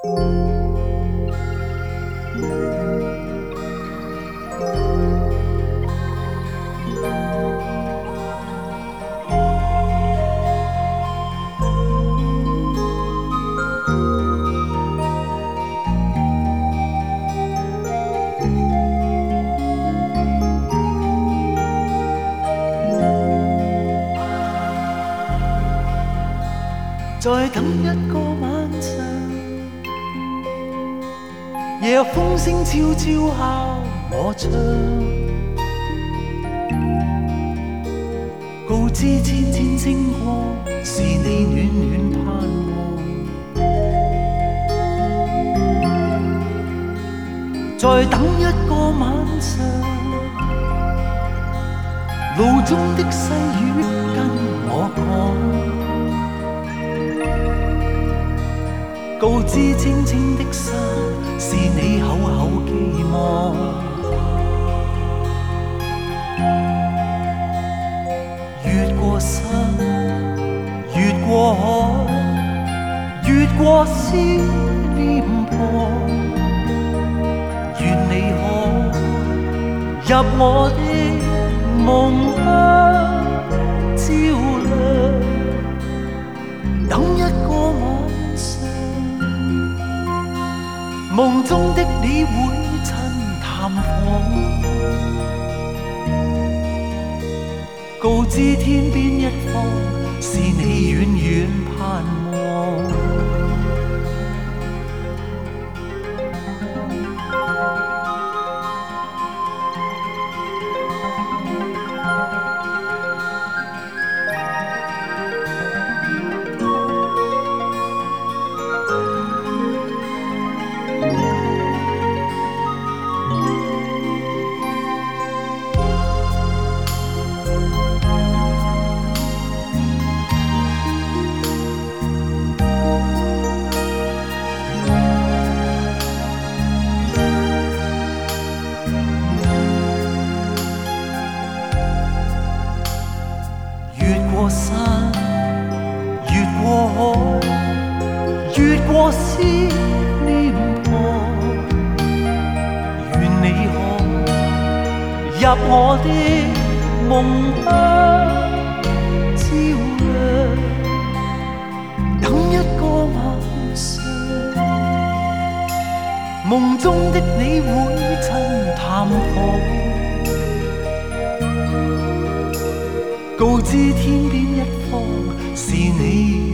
再等一个晚上，夜有风声悄悄敲我窗，告知千千星光是你暖暖盼望。再等一个晚上，路中的细雨跟我讲。告知青青的山是你厚厚寄望，越过山，越过海，越過思念旁，願你可入我的夢鄉照亮，等一個晚上，夢中的你會趁探訪，告知天邊一方是你遠遠盼望。越過山，越過海，越過思念旁，願你可入我的夢鄉照亮，等一個晚上，夢中的你會趁探訪，告知天邊一方是你